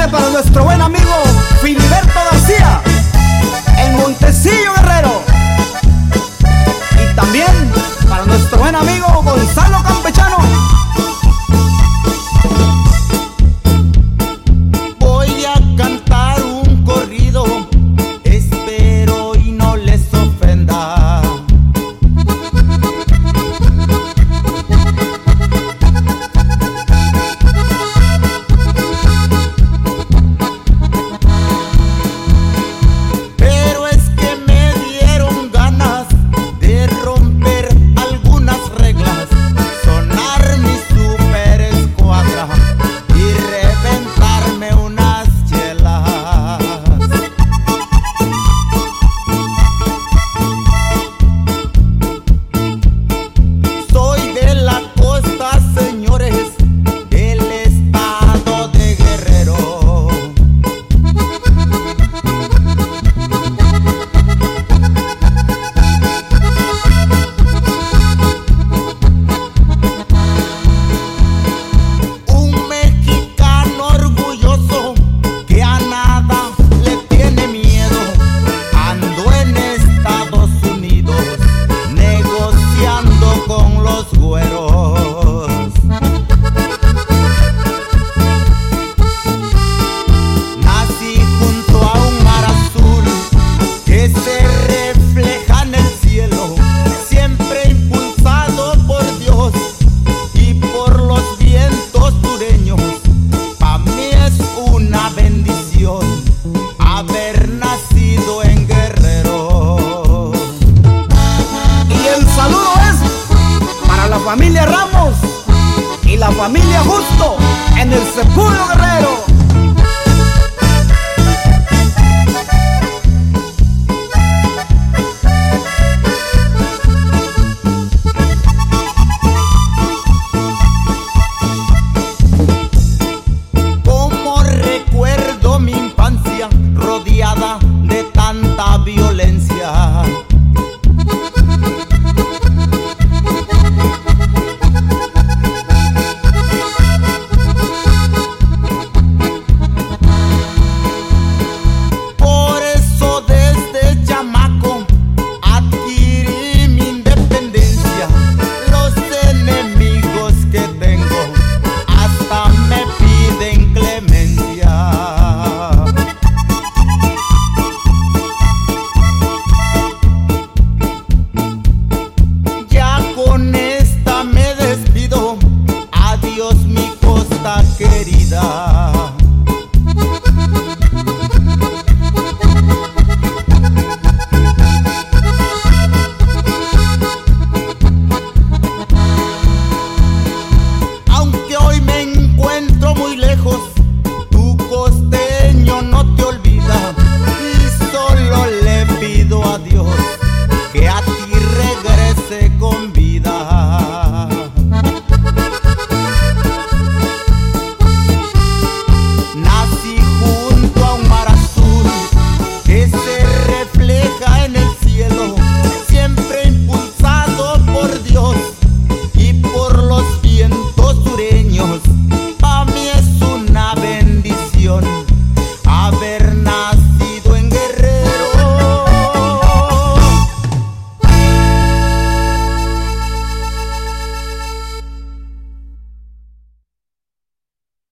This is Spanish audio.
especialmente para nuestro buen amigo Filiberto García, en Montecillo, Guerrero. Y también para nuestro buen amigo Gonzalo Campechano. Voy a cantar un corrido, espero y no les ofenda. Pero es que me dieron ganas de romper algunas reglas, sonar mi super escuadra y reventarme unas chelas. Soy de la costa, señores, del estado de Guerrero. Un mexicano orgulloso que a nada le tiene miedo. Ando en Estados Unidos negociando con los güeros. Nací junto a un mar azul que se refleja en el cielo, siempre impulsado por Dios y por los vientos sureños. Pa' mí es una bendición haber nacido en Guerrero. Y el saludo es para la familia Ramos y la familia Justo en el Sepulcro, Guerrero.